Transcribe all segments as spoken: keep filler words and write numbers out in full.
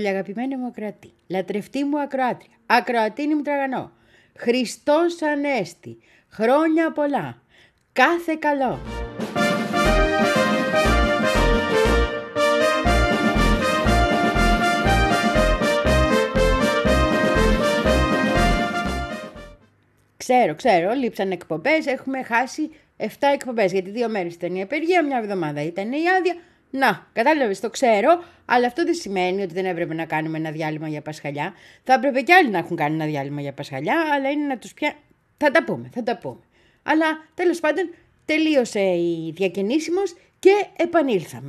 πολύ αγαπημένη μου ακροατή, λατρευτή μου ακροάτρια, ακροατίνη μου τραγανό, Χριστός Ανέστη, χρόνια πολλά, κάθε καλό. Ξέρω, ξέρω, λείψαν εκπομπές, έχουμε χάσει επτά εκπομπές, γιατί δύο μέρες ήταν η απεργία, μια εβδομάδα ήταν η άδεια. Να, κατάλαβες, το ξέρω, αλλά αυτό δεν σημαίνει ότι δεν έπρεπε να κάνουμε ένα διάλειμμα για Πασχαλιά. Θα έπρεπε κι άλλοι να έχουν κάνει ένα διάλειμμα για Πασχαλιά, αλλά είναι να τους πια... Θα τα πούμε, θα τα πούμε. Αλλά τέλος πάντων τελείωσε η διακαινήσιμος και επανήλθαμε.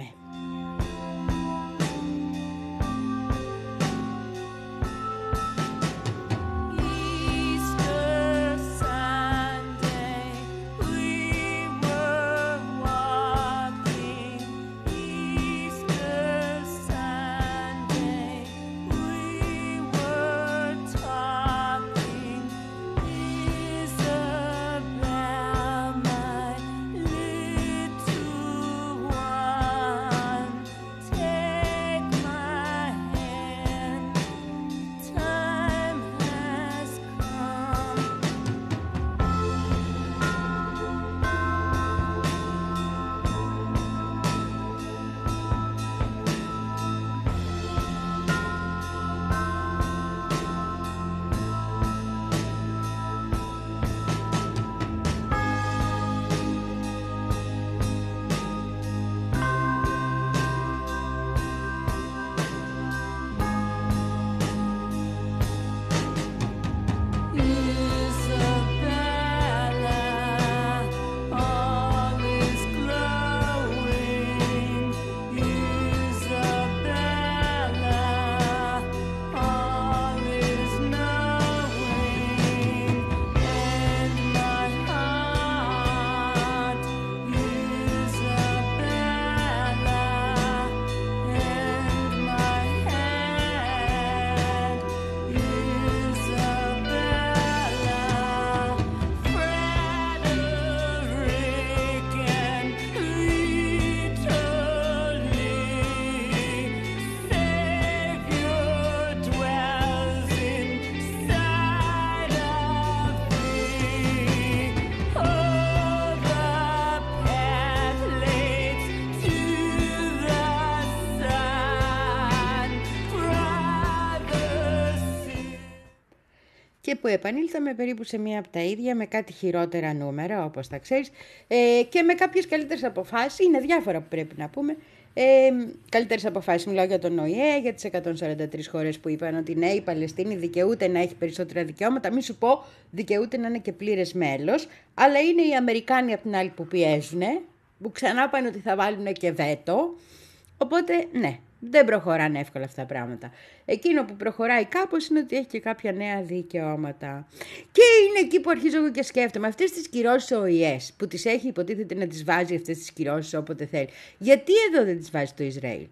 Και που επανήλθαμε περίπου σε μία από τα ίδια, με κάτι χειρότερα νούμερα, όπως τα ξέρεις, ε, και με κάποιες καλύτερες αποφάσεις. Είναι διάφορα που πρέπει να πούμε. Ε, καλύτερες αποφάσεις, μιλάω για τον Ο Ε Ε, για τις εκατόν σαράντα τρεις χώρες που είπαν ότι ναι, η Παλαιστίνη δικαιούται να έχει περισσότερα δικαιώματα. Μην σου πω, δικαιούται να είναι και πλήρες μέλος. Αλλά είναι οι Αμερικάνοι από την άλλη που πιέζουν, που ξανά πάνε ότι θα βάλουν και βέτο. Οπότε, ναι. Δεν προχωράνε εύκολα αυτά τα πράγματα. Εκείνο που προχωράει κάπως είναι ότι έχει και κάποια νέα δικαιώματα. Και είναι εκεί που αρχίζω εγώ και σκέφτομαι. Αυτές τις κυρώσεις ο Ο Ε Ε που τις έχει υποτίθεται να τις βάζει αυτές τις κυρώσεις όποτε θέλει. Γιατί εδώ δεν τις βάζει το Ισραήλ?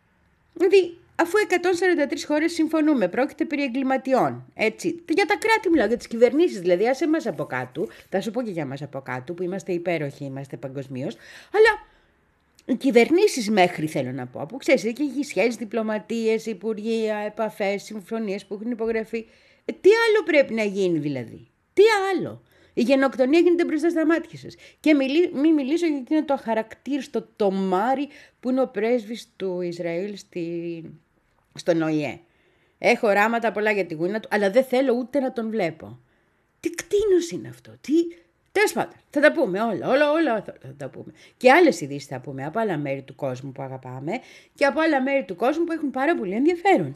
Δηλαδή, αφού εκατόν σαράντα τρεις χώρες συμφωνούμε, πρόκειται περί εγκληματιών. Έτσι. Για τα κράτη μιλάω, για τις κυβερνήσεις. Δηλαδή, άσε μας από κάτω. Θα σου πω και για μας από κάτω, που είμαστε υπέροχοι, είμαστε παγκοσμίως. Αλλά. Οι κυβερνήσεις μέχρι θέλω να πω, που ξέρεις, εκεί έχει σχέσεις, διπλωματίες, υπουργεία, επαφές, συμφωνίες που έχουν υπογραφεί. Ε, τι άλλο πρέπει να γίνει δηλαδή? Τι άλλο? Η γενοκτονία γίνεται μπροστά στα μάτια σας. Και μιλή, μην μιλήσω για εκείνο το αχαρακτήριστο τομάρι που είναι ο πρέσβης του Ισραήλ στη, στον Ο Ε Ε. Έχω οράματα πολλά για τη γούνα του, αλλά δεν θέλω ούτε να τον βλέπω. Τι κτίνος είναι αυτό? Τι... Τέλος πάντων, θα τα πούμε όλα, όλα, όλα θα τα πούμε. Και άλλες ειδήσεις θα πούμε από άλλα μέρη του κόσμου που αγαπάμε και από άλλα μέρη του κόσμου που έχουν πάρα πολύ ενδιαφέρον.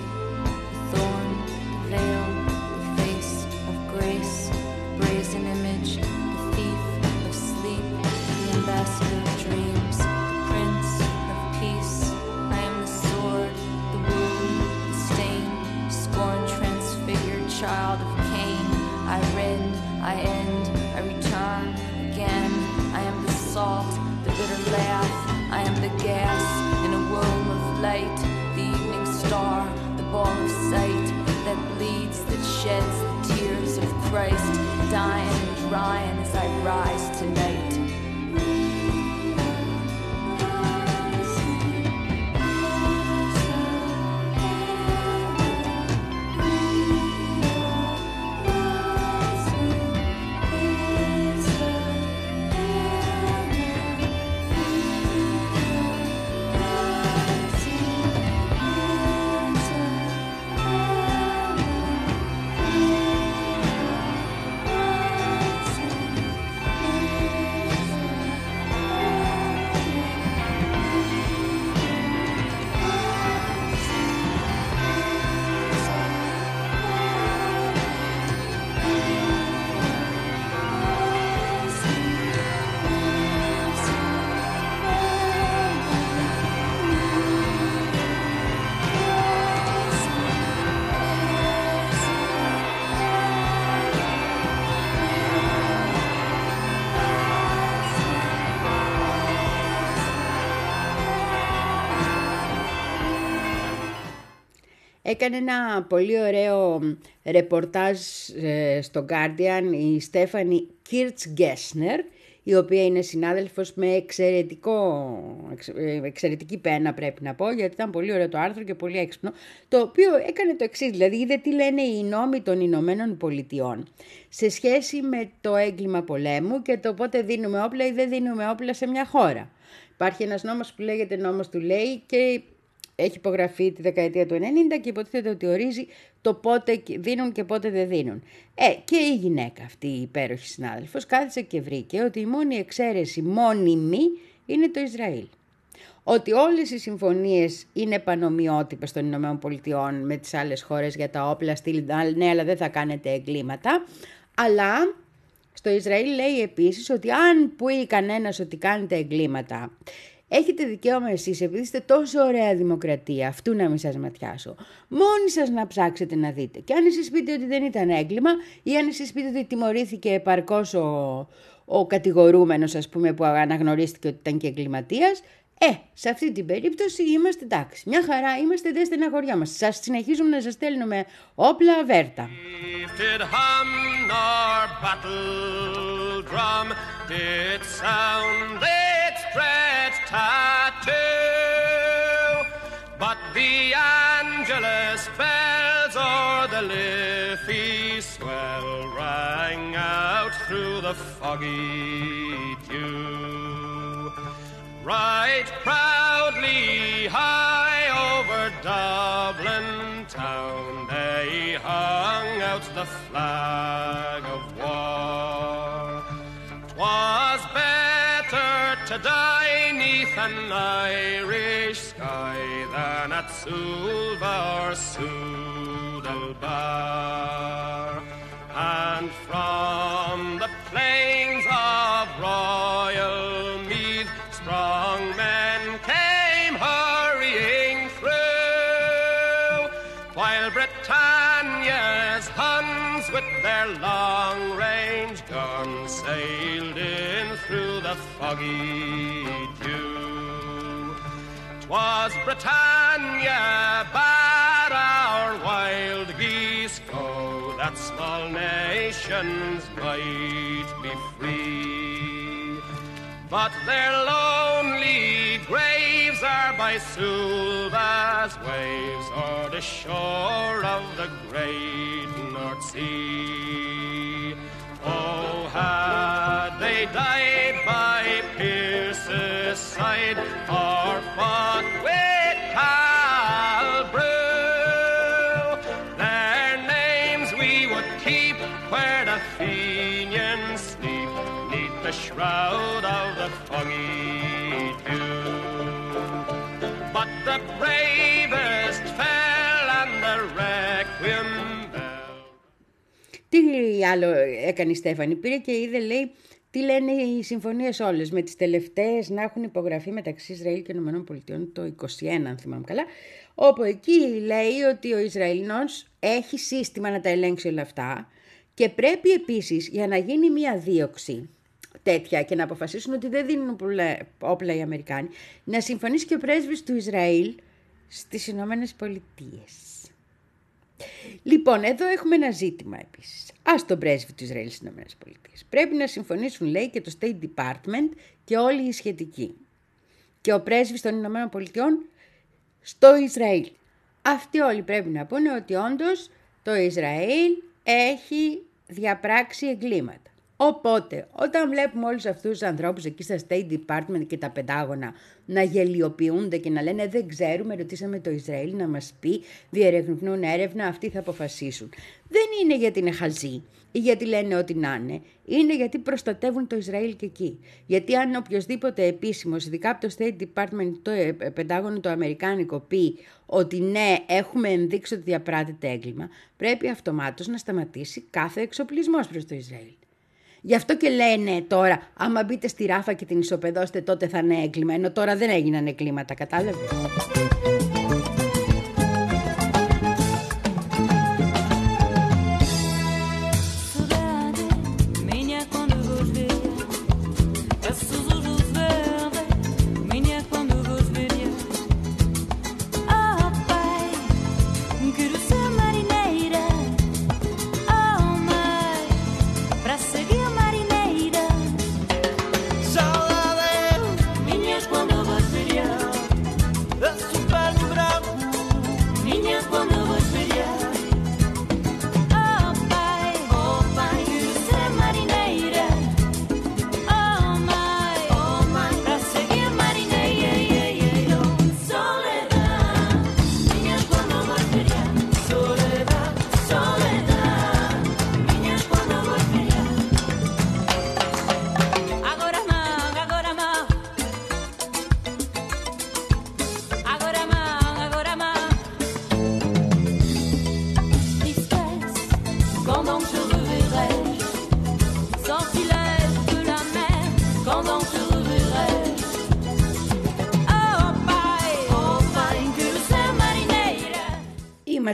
Sheds the tears of Christ, dying and drying as I rise tonight. Έκανε ένα πολύ ωραίο ρεπορτάζ στο Guardian η Στέφανη Κίρτς-Γκέσνερ, η οποία είναι συνάδελφος με εξαιρετικό, εξαιρετική πένα, πρέπει να πω, γιατί ήταν πολύ ωραίο το άρθρο και πολύ έξυπνο, το οποίο έκανε το εξής, δηλαδή είδε τι λένε οι νόμοι των Ηνωμένων Πολιτειών σε σχέση με το έγκλημα πολέμου και το πότε δίνουμε όπλα ή δεν δίνουμε όπλα σε μια χώρα. Υπάρχει ένας νόμος που λέγεται νόμος του Λέι και έχει υπογραφεί τη δεκαετία του ενενήντα και υποτίθεται ότι ορίζει το πότε δίνουν και πότε δεν δίνουν. Ε, και η γυναίκα αυτή, η υπέροχη συνάδελφος, κάθισε και βρήκε ότι η μόνη εξαίρεση μόνιμη είναι το Ισραήλ. Ότι όλες οι συμφωνίες είναι πανομοιότυπες των Ηνωμένων Πολιτειών με τις άλλες χώρες για τα όπλα, στυλ, ναι, αλλά δεν θα κάνετε εγκλήματα. Αλλά στο Ισραήλ λέει επίσης ότι αν πει κανένας ότι κάνετε εγκλήματα, έχετε δικαίωμα εσείς, επειδή είστε τόσο ωραία δημοκρατία, αυτού να μην σας ματιάσω, μόνοι σας να ψάξετε να δείτε. Και αν εσείς πείτε ότι δεν ήταν έγκλημα ή αν εσείς πείτε ότι τιμωρήθηκε επαρκώς ο, ο κατηγορούμενος, ας πούμε, που αναγνωρίστηκε ότι ήταν και εγκληματίας, ε, σε αυτή την περίπτωση είμαστε εντάξει. Μια χαρά είμαστε, δεν στεναχωριά μας. Σας συνεχίζουμε να σας στέλνουμε όπλα βέρτα. But the Angelus bells or the Liffey swell rang out through the foggy dew. Right proudly high over Dublin town they hung out the flag of war. 'Twas better to die 'neath an Irish sky than at Sulva or Sudalbar. And from the plains of Royal Meath strong men came hurrying through, while Britannia's Huns with their long-range guns sailed in through the foggy dew. 'Twas Britannia bade our wild geese go, that small nations might be free. But their lonely graves are by Sulva's waves, or the shore of the great North Sea. Oh, had they died by Pierce's side, or fought with Cal Brew, their names we would keep where the Fenians sleep, 'neath the shroud of the foggy dew. But the bravest fell and the requiem bell. Τι άλλο έκανε η Στέφανη? Πήρε και είδε, λέει, τι λένε οι συμφωνίες όλες, με τις τελευταίες να έχουν υπογραφεί μεταξύ Ισραήλ και ΗΠΑ το είκοσι ένα, αν θυμάμαι καλά, όπου εκεί λέει ότι ο Ισραηλινός έχει σύστημα να τα ελέγξει όλα αυτά και πρέπει επίσης, για να γίνει μια δίωξη τέτοια και να αποφασίσουν ότι δεν δίνουν όπλα οι Αμερικάνοι, να συμφωνήσει και ο πρέσβης του Ισραήλ στις Ηνωμένες Πολιτείες. Λοιπόν, εδώ έχουμε ένα ζήτημα επίσης. Ας τον πρέσβη του Ισραήλ στις Ηνωμένες Πολιτείες. Πρέπει να συμφωνήσουν, λέει, και το State Department και όλοι οι σχετικοί. Και ο πρέσβης των Ηνωμένων Πολιτειών στο Ισραήλ. Αυτοί όλοι πρέπει να πούνε ότι όντως το Ισραήλ έχει διαπράξει εγκλήματα. Οπότε, όταν βλέπουμε όλους αυτούς τους ανθρώπους εκεί στα State Department και τα Πεντάγωνα να γελιοποιούνται και να λένε δεν ξέρουμε, ρωτήσαμε το Ισραήλ να μας πει, διερευνούν έρευνα, αυτοί θα αποφασίσουν. Δεν είναι γιατί είναι χαζοί ή γιατί λένε ό,τι να είναι, είναι γιατί προστατεύουν το Ισραήλ και εκεί. Γιατί αν οποιοδήποτε επίσημος, ειδικά από το State Department, το Πεντάγωνο το αμερικάνικο, πει ότι ναι, έχουμε ενδείξει ότι διαπράττεται έγκλημα, πρέπει αυτομάτως να σταματήσει κάθε εξοπλισμός προς το Ισραήλ. Γι' αυτό και λένε τώρα, άμα μπείτε στη Ράφα και την ισοπεδώσετε, τότε θα είναι έγκλημα, ενώ τώρα δεν έγιναν εγκλήματα, κατάλαβες. Que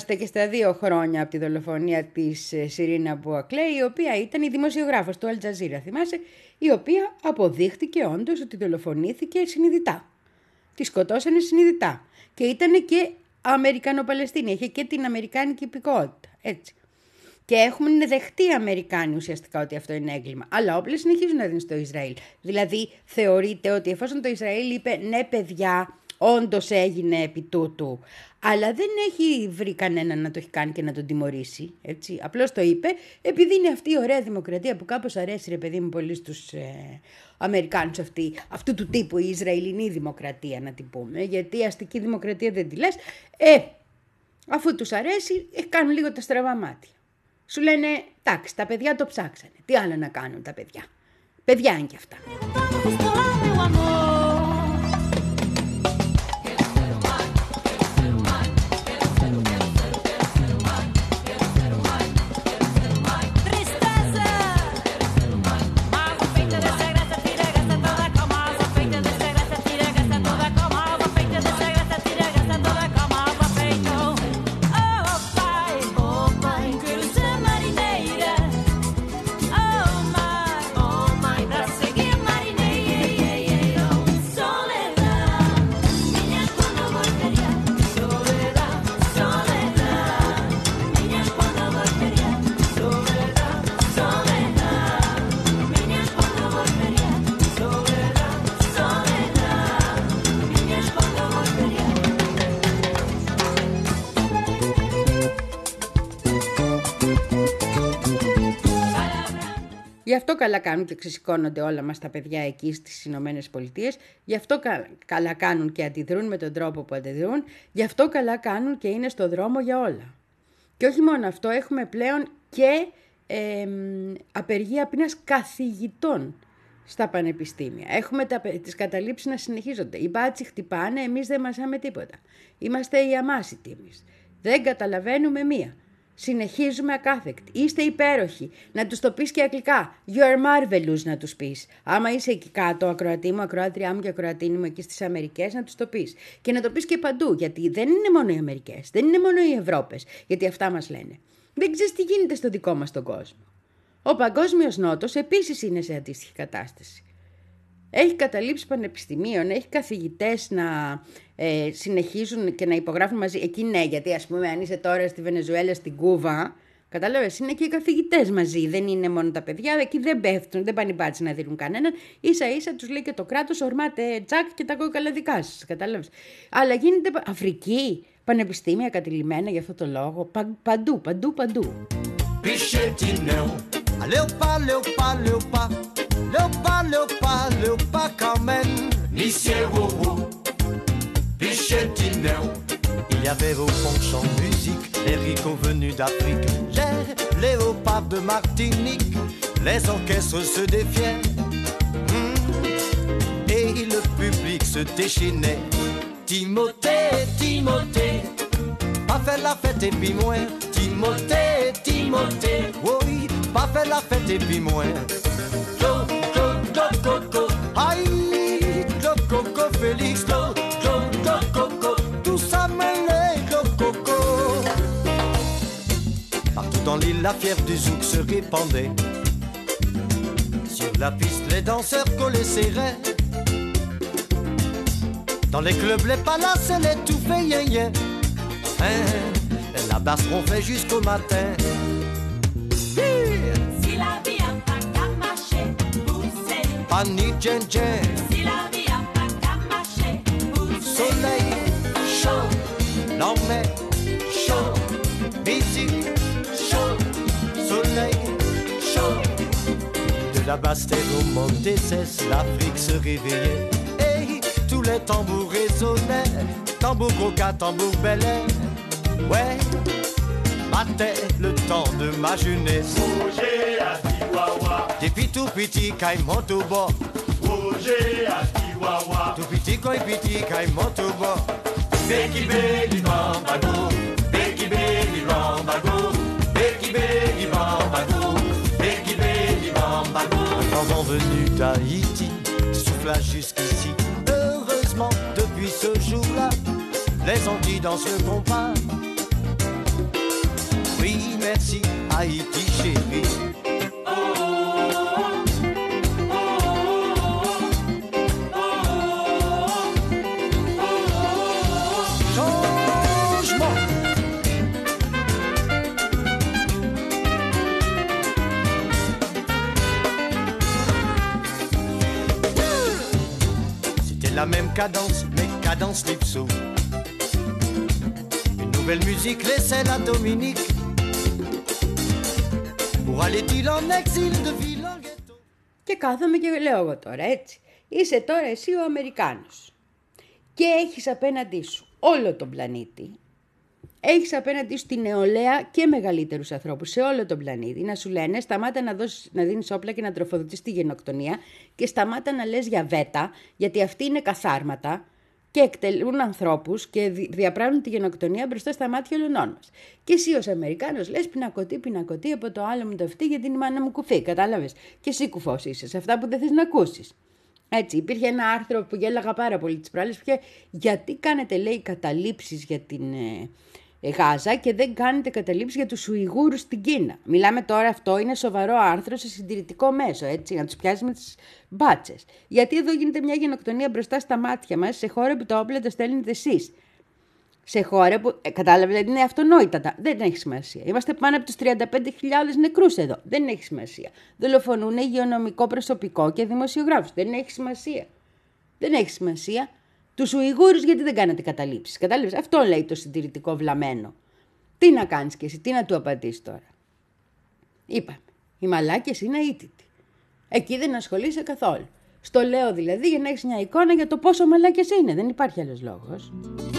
είμαστε και στα δύο χρόνια από τη δολοφονία της Σιρίν Αμπού Ακλέ, η οποία ήταν η δημοσιογράφος του Αλ Τζαζίρα, θυμάσαι, η οποία αποδείχτηκε όντως ότι δολοφονήθηκε συνειδητά. Τη σκοτώσανε συνειδητά. Και ήταν και Αμερικανο-Παλαιστίνη, είχε και την αμερικάνικη υπηκότητα, έτσι. Και έχουν δεχτεί οι Αμερικάνοι ουσιαστικά ότι αυτό είναι έγκλημα. Αλλά όπλα συνεχίζουν να δίνουν στο Ισραήλ. Δηλαδή θεωρείται ότι εφόσον το Ισραήλ είπε ναι παιδιά, όντως έγινε επί τούτου, αλλά δεν έχει βρει κανέναν να το έχει κάνει και να τον τιμωρήσει, έτσι. Απλώς το είπε επειδή είναι αυτή η ωραία δημοκρατία που κάπως αρέσει ρε παιδί μου πολύ στους ε, Αμερικάνους, αυτή, αυτού του τύπου η Ισραηλινή δημοκρατία να την πούμε, γιατί η αστική δημοκρατία δεν τη λες. Ε, αφού τους αρέσει ε, κάνουν λίγο τα στραβά μάτια. Σου λένε, εντάξει, τα παιδιά το ψάξανε. Τι άλλο να κάνουν τα παιδιά. Παιδιά είναι κι αυτά. Γι' αυτό καλά κάνουν και ξεσηκώνονται όλα μας τα παιδιά εκεί στις Ηνωμένες Πολιτείες. Γι' αυτό καλά κάνουν και αντιδρούν με τον τρόπο που αντιδρούν. Γι' αυτό καλά κάνουν και είναι στο δρόμο για όλα. Και όχι μόνο αυτό, έχουμε πλέον και ε, απεργία πείνας καθηγητών στα πανεπιστήμια. Έχουμε τα, τις καταλήψεις να συνεχίζονται. Οι μπάτσοι χτυπάνε, εμείς δεν μασάμε τίποτα. Είμαστε οι αμάσιτοι εμείς. Δεν καταλαβαίνουμε μία. Συνεχίζουμε ακάθεκτοι. Είστε υπέροχοι. Να τους το πεις και αγγλικά. You are marvelous να τους πεις. Άμα είσαι εκεί κάτω, ακροατή μου, ακροάτριά μου και ακροατίνη μου εκεί στις Αμερικές, να τους το πεις. Και να το πεις και παντού. Γιατί δεν είναι μόνο οι Αμερικές, δεν είναι μόνο οι Ευρώπες. Γιατί αυτά μας λένε. Δεν ξέρεις τι γίνεται στο δικό μας τον κόσμο. Ο Παγκόσμιος Νότος επίσης είναι σε αντίστοιχη κατάσταση. Έχει καταλήψει πανεπιστημίων, έχει καθηγητές να ε, συνεχίζουν και να υπογράφουν μαζί. Εκεί ναι, γιατί ας πούμε αν είσαι τώρα στη Βενεζουέλα, στην Κούβα, κατάλαβες, είναι και οι καθηγητές μαζί. Δεν είναι μόνο τα παιδιά, εκεί δεν πέφτουν, δεν πάνε οι μπάτσοι να δίνουν κανέναν. Ίσα ίσα τους λέει και το κράτος, ορμάτε τσακ και τα κόκκαλα δικά σας, κατάλαβες. Αλλά γίνεται Αφρική, πανεπιστήμια κατηλημένα για αυτό το λόγο, πα, παντού, παντού, παντού. Léopa, léopa, léopa, léopa, léopa, léopa quand même. Monsieur Wowo, Pichetineu. Il y avait au fond en musique les ricots venus d'Afrique, les léopards de Martinique, les orchestres se défiaient. Mmh. Et le public se déchaînait. Timothée, Timothée, pas faire la fête et puis moins. Timothée, Timothée, oui. Pas fait la fête et puis moins. Clo, clo, clo, coco. Aïe, clo, coco, Félix, clo, clo, clo, coco. Tout ça mêlé, clo, coco. Partout dans l'île, la fièvre du zouk se répandait. Sur la piste, les danseurs collaient serrés. Dans les clubs, les palaces, les tout fait yen yen. Hein, la basse ronflait jusqu'au matin. Pani djen djen. Si la vie a pas qu'à marcher, soleil chaud, l'emmène chaud, musique chaud, soleil chaud. De la basse terre au Montésès, l'Afrique se réveillait. Et tous les tambours résonnaient, tambour coca, tambour belay. Ouais, battait le temps de ma jeunesse. Depuis tout petit, quand il monte au bord. Tout petit, quand il petit, quand il monte au bord. Beki beki bambago, beki beki bambago, beki beki bambago, beki beki bambago. Un vent venu d'Haïti souffla jusqu'ici. Heureusement, depuis ce jour-là, les Antilles dansent le compas. merci, Haïti chérie. La même cadence, mais cadence Lipso. Une nouvelle musique laissait la Dominique. Pour aller-il en exil de ville en ghetto. Και κάθομαι και λέω εγώ τώρα, έτσι. Είσαι τώρα εσύ ο Αμερικάνος. Και έχεις απέναντί σου όλο τον πλανήτη. Έχεις απέναντί σου τη νεολαία και μεγαλύτερους ανθρώπους σε όλο τον πλανήτη να σου λένε σταμάτα να, δώσεις, να δίνεις όπλα και να τροφοδοτείς τη γενοκτονία και σταμάτα να λες για βέτα, γιατί αυτοί είναι καθάρματα και εκτελούν ανθρώπους και διαπράγουν τη γενοκτονία μπροστά στα μάτια όλων μας. Και εσύ ως Αμερικάνος λες πινακωτή, πινακωτή από το άλλο μου το αυτή γιατί η μάνα μου κουφή, κατάλαβες. Και εσύ κουφός είσαι σε αυτά που δεν θες να ακούσεις. Έτσι, υπήρχε ένα άρθρο που γέλαγα πάρα πολύ τις προάλλες που είχε γιατί κάνετε λέει καταλήψεις για την ε, Γάζα και δεν κάνετε καταλήψεις για τους Ουιγούρους στην Κίνα. Μιλάμε τώρα, αυτό είναι σοβαρό άρθρο σε συντηρητικό μέσο, έτσι, να τους πιάσει με τις μπάτσες. Γιατί εδώ γίνεται μια γενοκτονία μπροστά στα μάτια μας σε χώρα που τα όπλα τα στέλνετε εσείς. Σε χώρα που, ε, κατάλαβε, είναι αυτονόητα. Δεν έχει σημασία. Είμαστε πάνω από τους τριάντα πέντε χιλιάδες νεκρούς εδώ. Δεν έχει σημασία. Δολοφονούν υγειονομικό προσωπικό και δημοσιογράφους. Δεν έχει σημασία. Δεν έχει σημασία. Τους Ουιγούρους γιατί δεν κάνατε καταλήψεις. Κατάλαβες. Αυτό λέει το συντηρητικό βλαμμένο. Τι να κάνεις κι εσύ, τι να του απαντήσεις τώρα. Είπαμε. Οι μαλάκες είναι αίτητοι. Εκεί δεν ασχολείσαι καθόλου. Στο λέω δηλαδή για να έχεις μια εικόνα για το πόσο μαλάκες είναι. Δεν υπάρχει άλλος λόγος.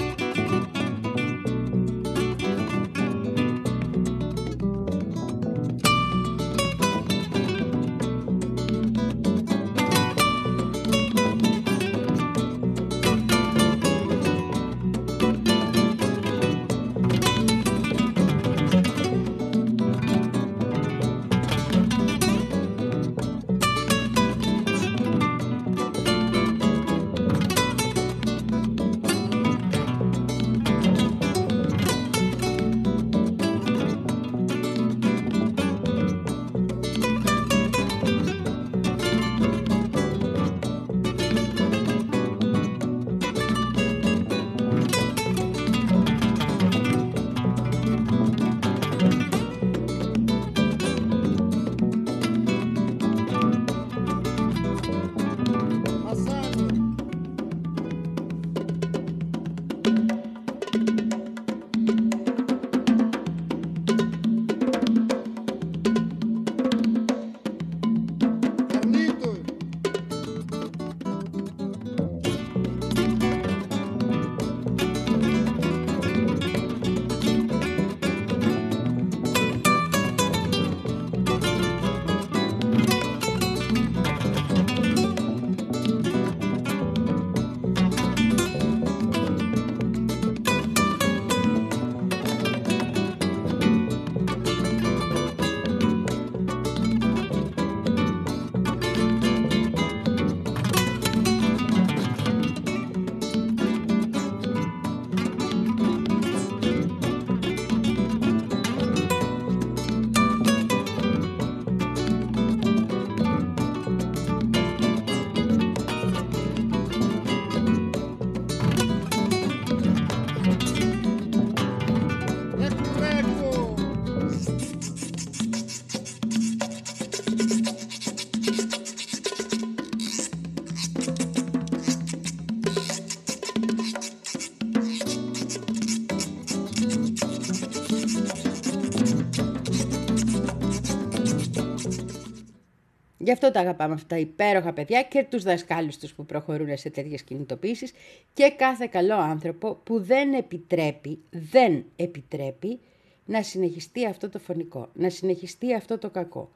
Γι' αυτό τα αγαπάμε αυτά τα υπέροχα παιδιά και τους δασκάλους τους που προχωρούν σε τέτοιες κινητοποίησεις και κάθε καλό άνθρωπο που δεν επιτρέπει, δεν επιτρέπει να συνεχιστεί αυτό το φωνικό, να συνεχιστεί αυτό το κακό.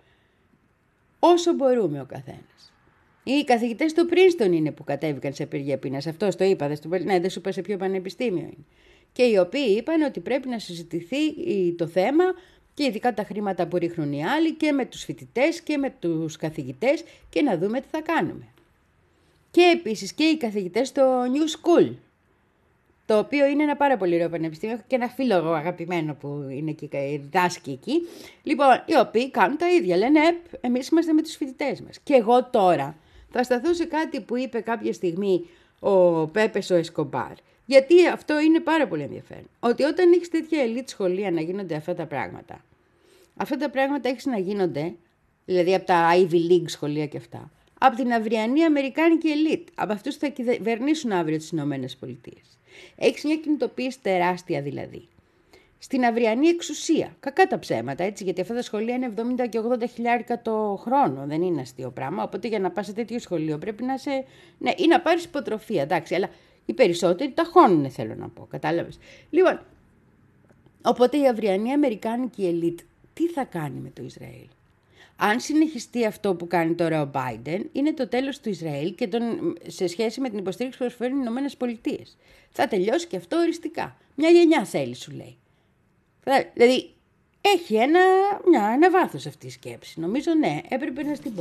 Όσο μπορούμε ο καθένας. Οι καθηγητές του Πρίνστον είναι που κατέβηκαν σε απεργία πείνας. Αυτό το είπα, δεν, ναι, δεν σου είπα σε ποιο πανεπιστήμιο είναι. Και οι οποίοι είπαν ότι πρέπει να συζητηθεί το θέμα και ειδικά τα χρήματα που ρίχνουν οι άλλοι και με τους φοιτητές και με τους καθηγητές και να δούμε τι θα κάνουμε. Και επίσης και οι καθηγητές στο New School το οποίο είναι ένα πάρα πολύ ωραίο πανεπιστήμιο. Έχω και ένα φίλο εγώ αγαπημένο που είναι και διδάσκει εκεί. Λοιπόν, οι οποίοι κάνουν τα ίδια. Λένε, ε, εμείς είμαστε με τους φοιτητές μας. Και εγώ τώρα θα σταθώ σε κάτι που είπε κάποια στιγμή ο Πέπες ο Εσκομπάρ. Γιατί αυτό είναι πάρα πολύ ενδιαφέρον. Ότι όταν έχεις τέτοια ελίτ σχολεία να γίνονται αυτά τα πράγματα, αυτά τα πράγματα έχεις να γίνονται, δηλαδή από τα Ivy League σχολεία και αυτά, από την αυριανή αμερικάνικη ελίτ, από αυτούς που θα κυβερνήσουν αύριο τις Ηνωμένες Πολιτείες. Έχεις μια κινητοποίηση τεράστια δηλαδή. Στην αυριανή εξουσία. Κακά τα ψέματα, έτσι, γιατί αυτά τα σχολεία είναι εβδομήντα και ογδόντα χιλιάρικα το χρόνο. Δεν είναι αστείο πράγμα. Οπότε για να πας σε τέτοιο σχολείο πρέπει να σε. Ναι, ή να πάρεις υποτροφία, εντάξει, αλλά οι περισσότεροι τα χώνουν, θέλω να πω. Κατάλαβες. Λοιπόν, οπότε η αυριανή αμερικάνικη ελίτ τι θα κάνει με το Ισραήλ? Αν συνεχιστεί αυτό που κάνει τώρα ο Biden, είναι το τέλος του Ισραήλ και τον, σε σχέση με την υποστήριξη που προσφέρουν οι Ηνωμένες Πολιτείες. Θα τελειώσει και αυτό οριστικά. Μια γενιά θέλει, σου λέει. Δηλαδή, έχει ένα, μια, ένα βάθος αυτή η σκέψη. Νομίζω, ναι, έπρεπε να στην πω.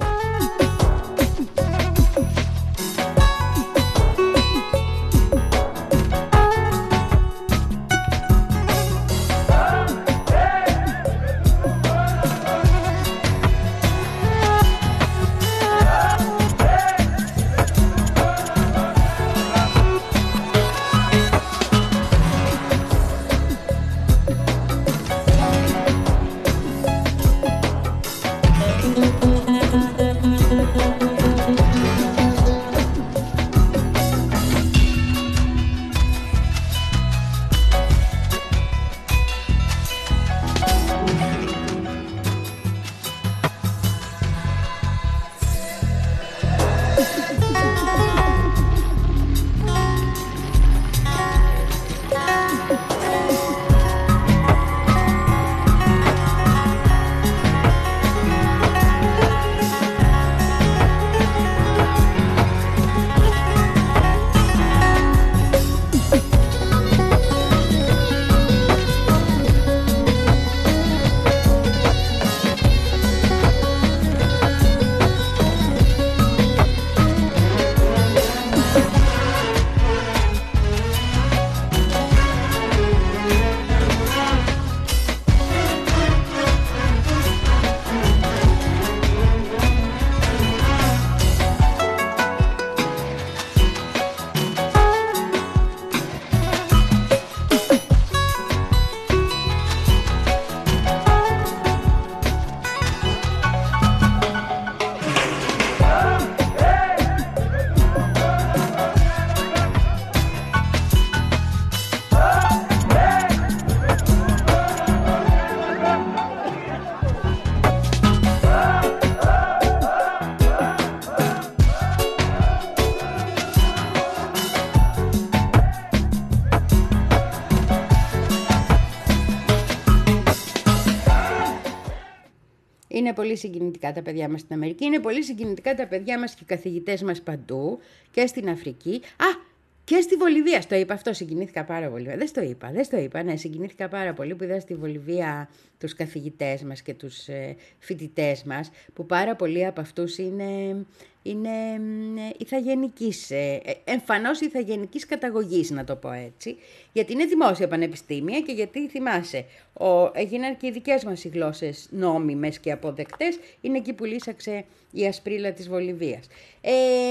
Είναι πολύ συγκινητικά τα παιδιά μας στην Αμερική, είναι πολύ συγκινητικά τα παιδιά μας και οι καθηγητές μας παντού και στην Αφρική. Α, και στη Βολιβία, στο είπα αυτό, συγκινήθηκα πάρα πολύ. Δεν στο είπα, δεν στο είπα, ναι, συγκινήθηκα πάρα πολύ που είδα στη Βολιβία τους καθηγητές μας και τους ε, φοιτητές μας, που πάρα πολλοί από αυτούς είναι, είναι ε, ηθαγενικής, ε, εμφανώς ηθαγενικής καταγωγής, να το πω έτσι, γιατί είναι δημόσια πανεπιστήμια και γιατί θυμάσαι, ο, έγιναν και οι δικές μας οι γλώσσες νόμιμες και αποδεκτές, είναι εκεί που λύσαξε η ασπρίλα της Βολιβίας. Ε,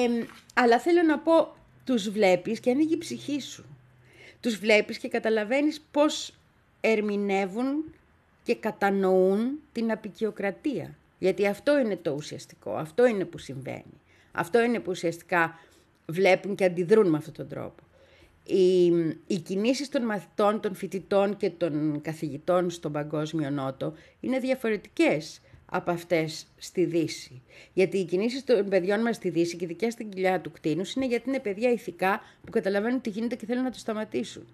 αλλά θέλω να πω, τους βλέπεις και ανοίγει η ψυχή σου. Τους βλέπεις και καταλαβαίνεις πώς ερμηνεύουν και κατανοούν την αποικιοκρατία. Γιατί αυτό είναι το ουσιαστικό, αυτό είναι που συμβαίνει. Αυτό είναι που ουσιαστικά βλέπουν και αντιδρούν με αυτόν τον τρόπο. Οι, οι κινήσεις των μαθητών, των φοιτητών και των καθηγητών στον Παγκόσμιο Νότο είναι διαφορετικές από αυτές στη Δύση. Γιατί οι κινήσεις των παιδιών μας στη Δύση και ειδικά στην κοιλιά του κτήνους είναι γιατί είναι παιδιά ηθικά που καταλαβαίνουν τι γίνεται και θέλουν να το σταματήσουν.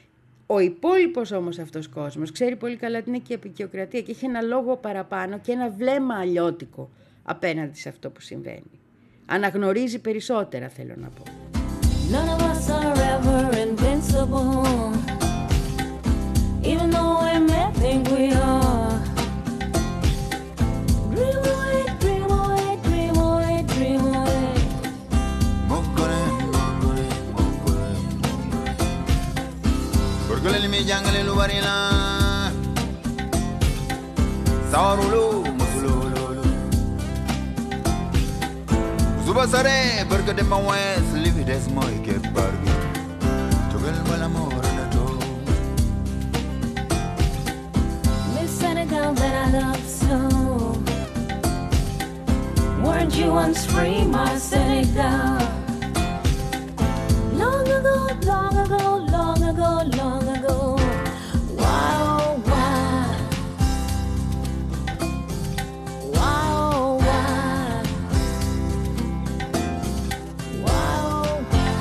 Ο υπόλοιπος όμως αυτός κόσμος ξέρει πολύ καλά ότι είναι και η αποικιοκρατία και έχει ένα λόγο παραπάνω και ένα βλέμμα αλλιώτικο απέναντι σε αυτό που συμβαίνει. Αναγνωρίζει περισσότερα, θέλω να πω. None of us are ever invincible, even though we may think we are. Dream away, dream away, dream away, dream away. Mongole, mongole, mongole, mongole. jangale lu bari na sawarulu musululu suba sare barka dem ma wes livi des moy ke bargi togal wala morna to Miss Senegal that I love so, weren't you once free, my Senegal? Long ago, long ago, long ago, long ago. Why, oh, why? Why, oh, why? Why, oh,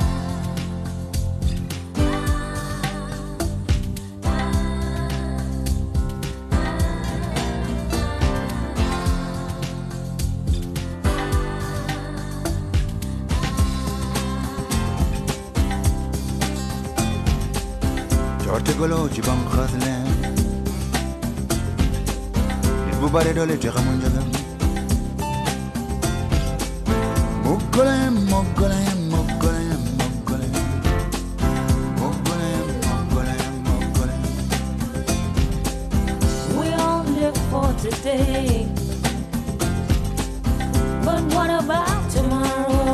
Jorte golo ci bam khazle bu bare dole ci xamun jagam mokole mokole mokole mokole mokole mokole mokole we all live for today, but what about tomorrow?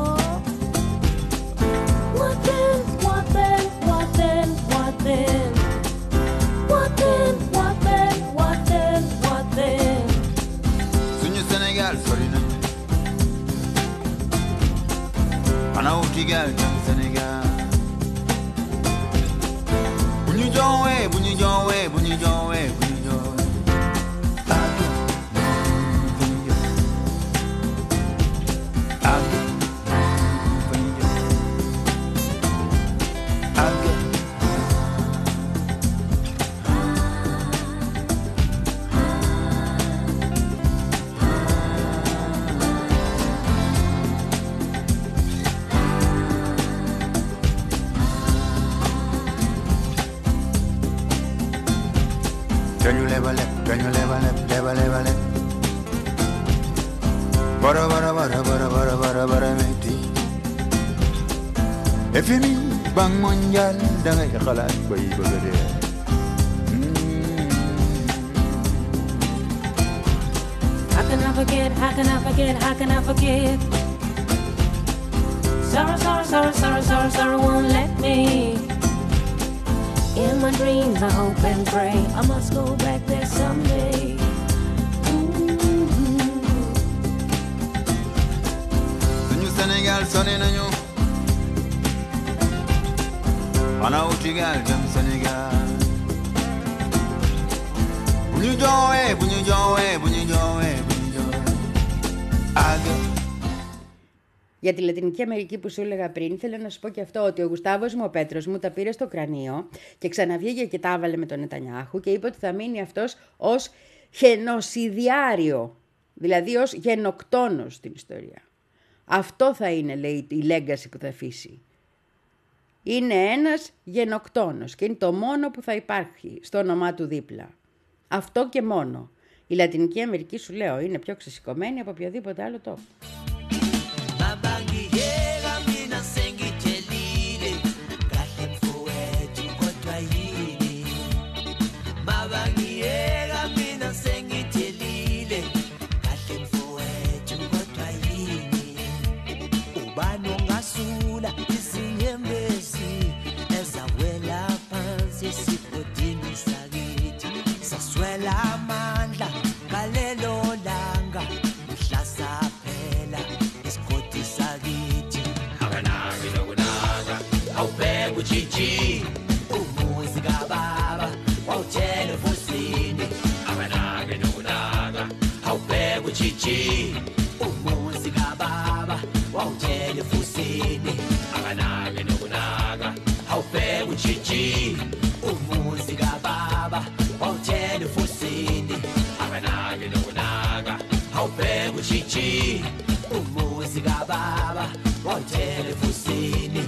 What then, what then, what then, what then? What then, what then, what then, what then? suñu Sénégal sori na ana wuti gal jam Sénégal bu ñu joowee bu ñu joowee bu ñu joowee bu ñu joowee Aga, bu ñu joowee. Aga, bu ñu joowee. Aga. Can you level up? Can you level up? Level, level up. Bara, bara, bara, bara, bara, bara, bara, meti. F M I Bank Mondial da ngay xalaat bay bëgg a dee. How can I forget? How can I forget? How can I forget? Sorrow, sorrow, sorrow, sorrow, sorrow, sorrow won't let me. In my dreams, I hope and pray I must go back there someday. Mm-hmm. Suñu Sénégal soni nañu. Ana wuti gal jam Sénégal. Bu ñu joowee bu ñu joowee bu ñu joowee bu ñu joowee. Aga. Για τη Λατινική Αμερική που σου έλεγα πριν, θέλω να σου πω και αυτό, ότι ο Γουστάβος μου, ο Πέτρος μου, τα πήρε στο κρανίο και ξαναβγήκε και τα έβαλε με τον Νετανιάχου και είπε ότι θα μείνει αυτός ως γενοσιδιάριο, δηλαδή ως γενοκτόνος στην ιστορία. Αυτό θα είναι, λέει, η λέγκαση που θα αφήσει. Είναι ένας γενοκτόνος και είναι το μόνο που θα υπάρχει στο όνομά του δίπλα. Αυτό και μόνο. Η Λατινική Αμερική, σου λέω, είναι πιο ξεσηκωμένη από οποιοδήποτε άλλο τόπο. Gigi, umuzi kababa, wawutshela ufusini, akanake nokunaga, awubheke uGigi, umuzi kababa, wawutshela ufusini, akanake nokunaga, awubheke uGigi, umuzi kababa, wawutshela ufusini, akanake nokunaga, awubheke uGigi, umuzi kababa, wawutshela ufusini.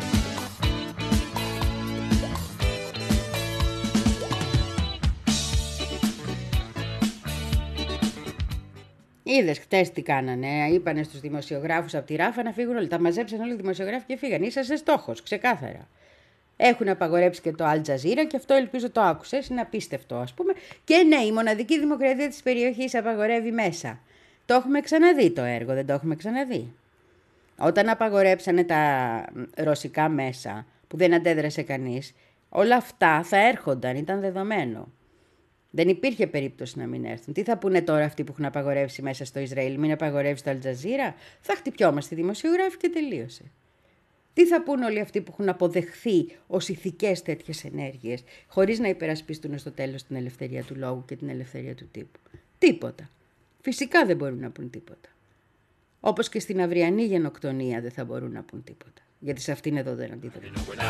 Είδες χτες τι κάνανε, είπανε στους δημοσιογράφους από τη Ράφα να φύγουν όλοι. Τα μαζέψαν όλοι οι δημοσιογράφοι και φύγανε. Είσαστε στόχος, ξεκάθαρα. Έχουν απαγορέψει και το Al Jazeera και αυτό ελπίζω το άκουσες, είναι απίστευτο ας πούμε. Και ναι, η μοναδική δημοκρατία της περιοχής απαγορεύει μέσα. Το έχουμε ξαναδεί το έργο, δεν το έχουμε ξαναδεί? Όταν απαγορέψανε τα ρωσικά μέσα που δεν αντέδρασε κανείς, όλα αυτά θα έρχονταν, ήταν δεδομένο. Δεν υπήρχε περίπτωση να μην έρθουν. Τι θα πούνε τώρα αυτοί που έχουν απαγορεύσει μέσα στο Ισραήλ, μην απαγορεύσει το Al Jazeera? Θα χτυπιόμαστε δημοσιογράφοι και τελείωσε. Τι θα πούνε όλοι αυτοί που έχουν αποδεχθεί ως ηθικές τέτοιες ενέργειες, χωρίς να υπερασπιστούν στο τέλος την ελευθερία του λόγου και την ελευθερία του τύπου? Τίποτα. Φυσικά δεν μπορούν να πούν τίποτα. Όπως και στην αυριανή γενοκτονία δεν θα μπορούν να πούν τίποτα. Γιατί σε αυτήν εδώ δεν αντίδρουν.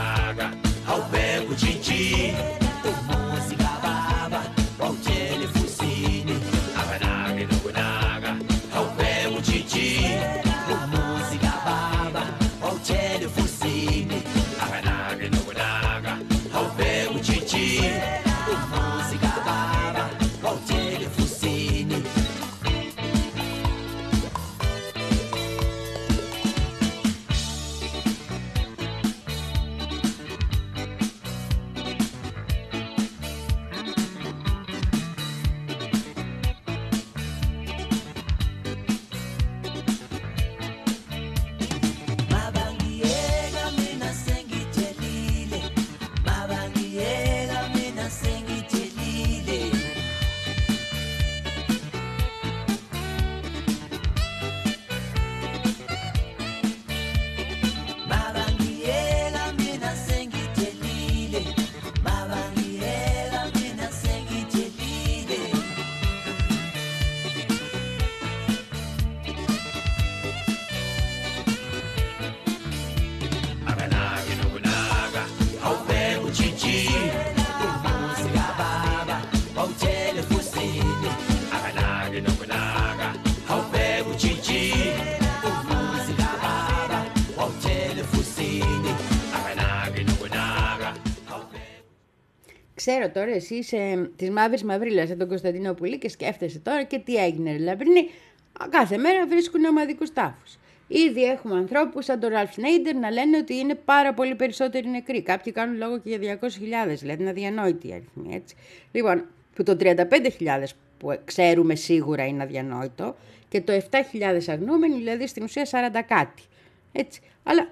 Ξέρω τώρα εσύ είσαι της μαύρης μαυρίλας, σαν τον Κωνσταντινόπουλη και σκέφτεσαι τώρα και τι έγινε, Λαμπρινή. Κάθε μέρα βρίσκουν ομαδικούς τάφους. Ήδη έχουμε ανθρώπους σαν τον Ραλφ Σνέιντερ να λένε ότι είναι πάρα πολύ περισσότεροι νεκροί. Κάποιοι κάνουν λόγο και για διακόσιες χιλιάδες, δηλαδή είναι αδιανόητοι οι αριθμοί, έτσι. Λοιπόν, που το τριάντα πέντε χιλιάδες που ξέρουμε σίγουρα είναι αδιανόητο και το επτά χιλιάδες αγνοούμενοι, δηλαδή στην ουσία σαράντα κάτι. Έτσι. Αλλά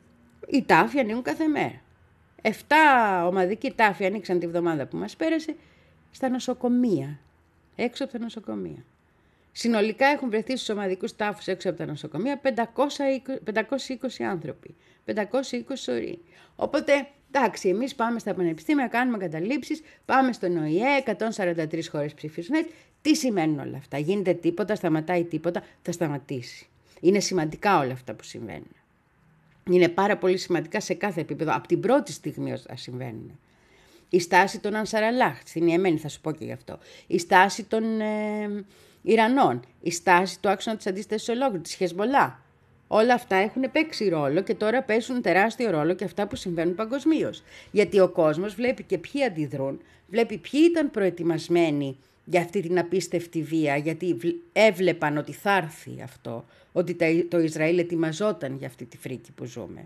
οι τάφοι ανοίγουν κάθε μέρα. Εφτά ομαδικοί τάφοι ανοίξαν τη βδομάδα που μας πέρασε στα νοσοκομεία, έξω από τα νοσοκομεία. Συνολικά έχουν βρεθεί στους ομαδικούς τάφους έξω από τα νοσοκομεία πεντακόσιοι είκοσι άνθρωποι, πεντακόσιοι είκοσι σωροί. Οπότε, εντάξει, εμείς πάμε στα πανεπιστήμια, κάνουμε καταλήψεις, πάμε στον Ο Η Ε, εκατόν σαράντα τρεις χώρες ψηφίζουν. Τι σημαίνουν όλα αυτά? Γίνεται τίποτα, σταματάει τίποτα, θα σταματήσει. Είναι σημαντικά όλα αυτά που συμβαίνουν. Είναι πάρα πολύ σημαντικά σε κάθε επίπεδο, από την πρώτη στιγμή θα συμβαίνουν. Η στάση των Ανσαραλάχ, στην Ιεμένη θα σου πω και γι' αυτό. Η στάση των ε, Ιρανών, η στάση του άξονα της αντίστασης ολόκληρου, της Χεσμολά. Όλα αυτά έχουν παίξει ρόλο και τώρα παίζουν τεράστιο ρόλο και αυτά που συμβαίνουν παγκοσμίως. Γιατί ο κόσμος βλέπει και ποιοι αντιδρούν, βλέπει ποιοι ήταν προετοιμασμένοι για αυτή την απίστευτη βία, γιατί έβλεπαν ότι θα έρθει αυτό, ότι το Ισραήλ ετοιμαζόταν για αυτή τη φρίκη που ζούμε.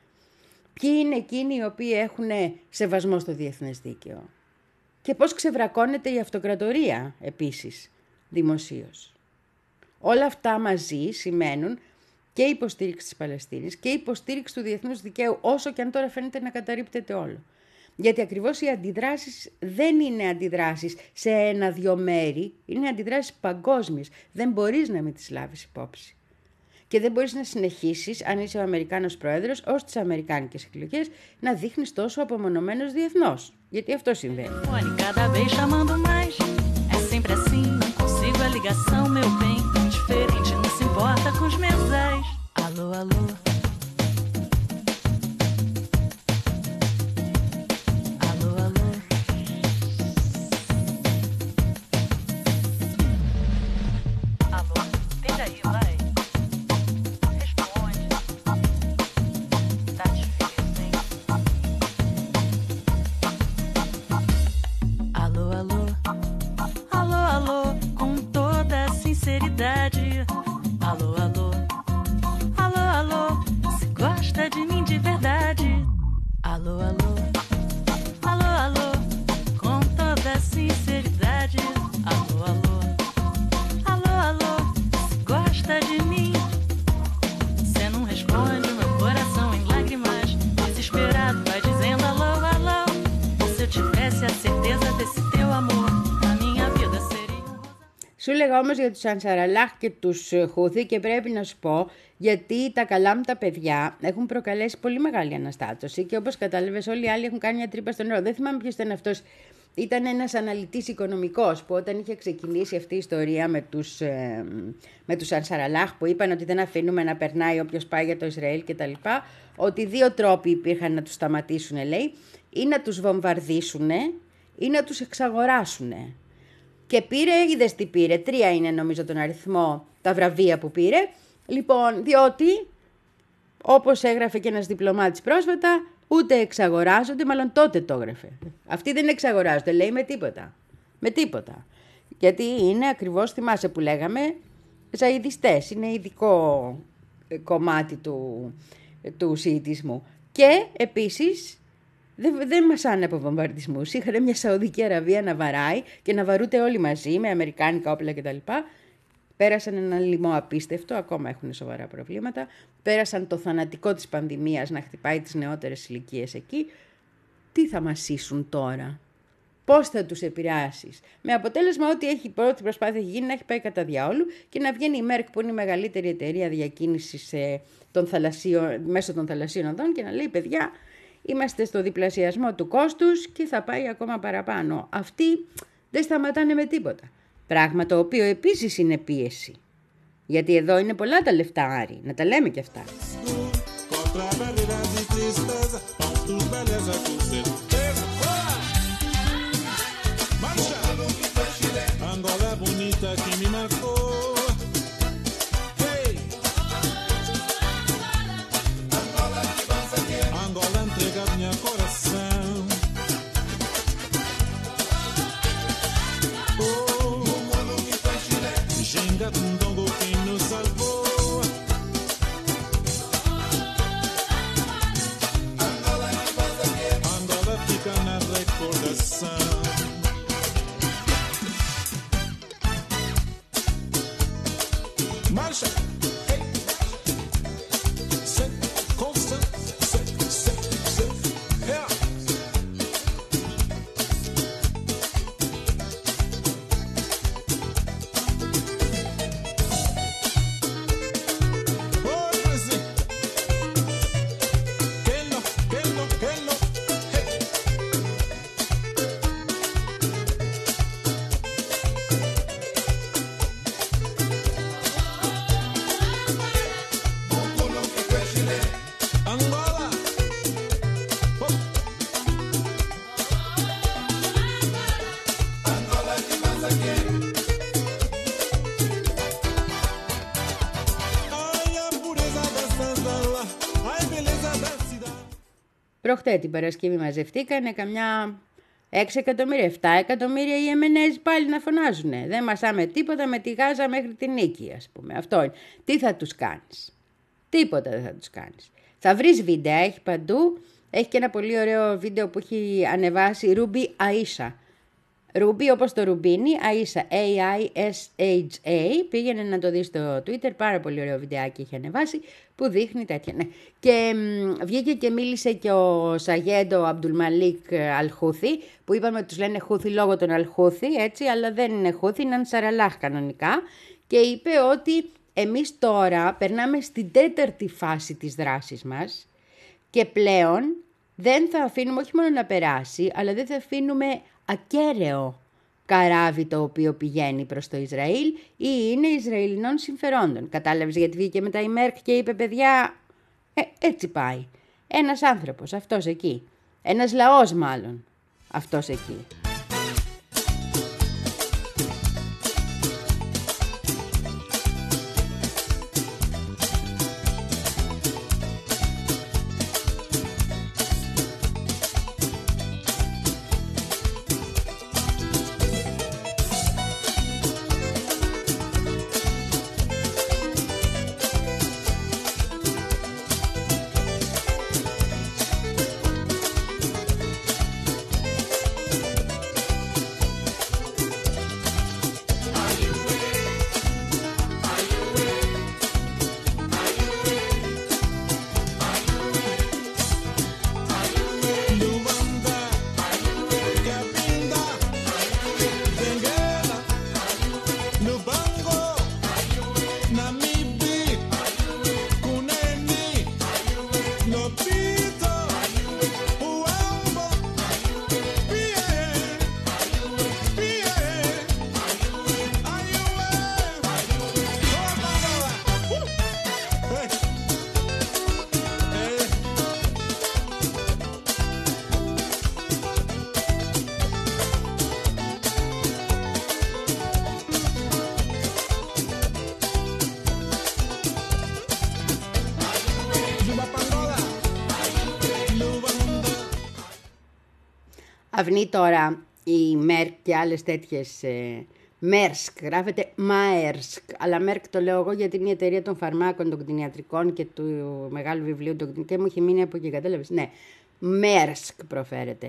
Ποιοι είναι εκείνοι οι οποίοι έχουν σεβασμό στο διεθνές δίκαιο και πώς ξεβρακώνεται η αυτοκρατορία επίσης δημοσίως. Όλα αυτά μαζί σημαίνουν και υποστήριξη της Παλαιστίνης και υποστήριξη του διεθνούς δικαίου, όσο και αν τώρα φαίνεται να καταρρίπτεται όλο. Γιατί ακριβώς οι αντιδράσεις δεν είναι αντιδράσεις σε ένα-δυο μέρη, είναι αντιδράσεις παγκόσμιες. Δεν μπορείς να μην τις λάβεις υπόψη. Και δεν μπορείς να συνεχίσεις, αν είσαι ο Αμερικάνος πρόεδρος, ως τις αμερικάνικες εκλογές, να δείχνεις τόσο απομονωμένος διεθνώς. Γιατί αυτό συμβαίνει. Σου έλεγα όμως για τους Ανσαραλάχ και τους Χούθη και πρέπει να σου πω γιατί τα Καλάμ τα παιδιά έχουν προκαλέσει πολύ μεγάλη αναστάτωση και όπως κατάλαβες όλοι οι άλλοι έχουν κάνει μια τρύπα στο νερό. Δεν θυμάμαι ποιος ήταν αυτός. Ήταν ένας αναλυτής οικονομικός που όταν είχε ξεκινήσει αυτή η ιστορία με τους, ε, με τους Ανσαραλάχ που είπαν ότι δεν αφήνουμε να περνάει όποιος πάει για το Ισραήλ κτλ. Ότι δύο τρόποι υπήρχαν να τους σταματήσουν, λέει, ή να τους βομβαρδίσουν ή να τους εξαγοράσουν. Και πήρε, είδες τι πήρε, τρία είναι νομίζω τον αριθμό τα βραβεία που πήρε. Λοιπόν, διότι, όπως έγραφε και ένας διπλωμάτης πρόσφατα, ούτε εξαγοράζονται, μάλλον τότε το έγραφε. Αυτοί δεν εξαγοράζονται, λέει, με τίποτα. Με τίποτα. Γιατί είναι ακριβώς, θυμάσαι που λέγαμε, ζαϊδιστές. Είναι ειδικό κομμάτι του, του σιητισμού. Και επίσης δεν, δεν μασάνε από βομβαρδισμούς. Είχαν μια Σαουδική Αραβία να βαράει και να βαρούνται όλοι μαζί με αμερικάνικα όπλα κτλ. Πέρασαν ένα λοιμό απίστευτο, ακόμα έχουν σοβαρά προβλήματα. Πέρασαν το θανατικό της πανδημίας να χτυπάει τις νεότερες ηλικίες εκεί. Τι θα μασίσουν τώρα, πώς θα τους επηρεάσεις. Με αποτέλεσμα ότι έχει πρώτη προσπάθεια έχει γίνει να έχει πάει κατά διαόλου και να βγαίνει η Μέρκ που είναι η μεγαλύτερη εταιρεία διακίνησης ε, των θαλασσίων, μέσω των θαλασσίων οδών και να λέει παιδιά είμαστε στο διπλασιασμό του κόστους και θα πάει ακόμα παραπάνω. Αυτοί δεν σταματάνε με τίποτα. Πράγμα το οποίο επίσης είναι πίεση. Γιατί εδώ είναι πολλά τα λεφτά, Άρη. Να τα λέμε κι αυτά. Προχτέ την Παρασκευή μαζευτήκανε καμιά έξι εκατομμύρια, επτά εκατομμύρια οι Ιεμενέζοι πάλι να φωνάζουνε. Δεν μασάμε τίποτα με τη Γάζα μέχρι την νίκη, ας πούμε. Αυτό είναι. Τι θα τους κάνεις. Τίποτα δεν θα τους κάνεις. Θα βρεις βίντεο, έχει παντού. Έχει και ένα πολύ ωραίο βίντεο που έχει ανεβάσει Ρούμπι Αΐσα. Ρούμπι όπως το ρουμπίνι, Αΐσα, έι άι ες έιτς έι. Πήγαινε να το δει στο Twitter, πάρα πολύ ωραίο βιντεάκι έχει ανεβάσει που δείχνει τέτοια. Ναι. Και μ, βγήκε και μίλησε και ο Σαγέντο Αμπτουλμαλίκ Αλχούθη, που είπαμε ότι τους λένε Χούθη λόγω των Αλχούθη, έτσι, αλλά δεν είναι Χούθη, είναι Ανσαραλάχ κανονικά. Και είπε ότι εμείς τώρα περνάμε στην τέταρτη φάση της δράσης μας και πλέον δεν θα αφήνουμε όχι μόνο να περάσει, αλλά δεν θα αφήνουμε ακέραιο καράβι το οποίο πηγαίνει προς το Ισραήλ ή είναι Ισραηλινών συμφερόντων. Κατάλαβες γιατί βγήκε μετά η Μέρκ και είπε παιδιά, ε, έτσι πάει. Ένας άνθρωπος, αυτός εκεί. Ένας λαός μάλλον, αυτός εκεί. Αυνή τώρα η Μέρκ και άλλες τέτοιες, ε, Μέρσκ, γράφεται Μάερσκ, αλλά Μέρκ το λέω εγώ γιατί είναι η εταιρεία των φαρμάκων, των κτηνιατρικών και του μεγάλου βιβλίου των κτηνιατρικών και μου έχει μείνει από εκεί, κατάλαβες, ναι, Μέρσκ προφέρεται,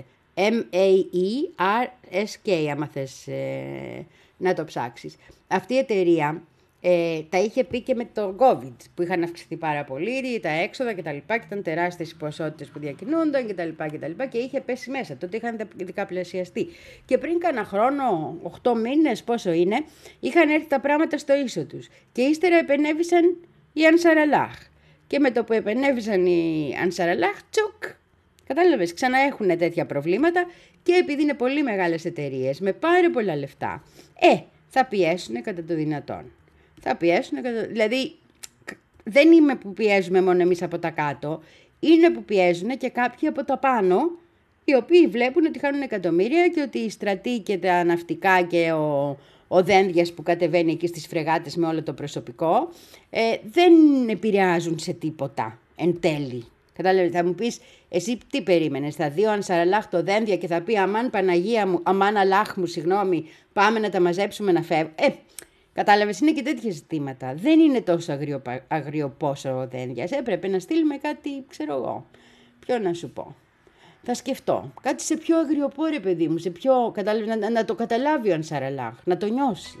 M-A-E-R-S-K, άμα θες ε, να το ψάξεις. Αυτή η εταιρεία Ε, τα είχε πει και με το COVID που είχαν αυξηθεί πάρα πολύ τα έξοδα και τα λοιπά και ήταν τεράστιες οι ποσότητες που διακινούνταν και τα λοιπά και τα λοιπά και είχε πέσει μέσα, τότε είχαν δικαπλασιαστεί και πριν κάνα χρόνο, οκτώ μήνες πόσο είναι, είχαν έρθει τα πράγματα στο ίσο τους και ύστερα επενέβησαν οι Ανσαραλάχ και με το που επενέβησαν οι Ανσαραλάχ, τσοκ, κατάλαβες, ξανά έχουν τέτοια προβλήματα και επειδή είναι πολύ μεγάλες εταιρείες με πάρα πολλά λεφτά, ε, θα πιέσουν κατά το δυνατόν. Θα πιέσουν, δηλαδή δεν είμαι που πιέζουμε μόνο εμείς από τα κάτω, είναι που πιέζουν και κάποιοι από τα πάνω, οι οποίοι βλέπουν ότι χάνουν εκατομμύρια και ότι οι στρατοί και τα ναυτικά και ο, ο Δένδιας που κατεβαίνει εκεί στις φρεγάτες με όλο το προσωπικό, ε, δεν επηρεάζουν σε τίποτα εν τέλει. Κατάλαβε, θα μου πεις, εσύ τι περίμενες, θα δει ο Ανσαραλάχ το Δένδια και θα πει αμάν Παναγία μου, αμάν Αλάχ μου, συγγνώμη, πάμε να τα μαζέψουμε να φεύγουμε. Ε, κατάλαβες, είναι και τέτοια ζητήματα. Δεν είναι τόσο αγριοπα... αγριοπόσο ο Δένδιας. Έπρεπε να στείλουμε κάτι, ξέρω εγώ. Ποιο να σου πω. Θα σκεφτώ. Κάτι σε πιο αγριοπό, ρε παιδί μου, σε πιο... Κατάλαβες, να, να το καταλάβει ο Ανσαραλάχ, να το νιώσει.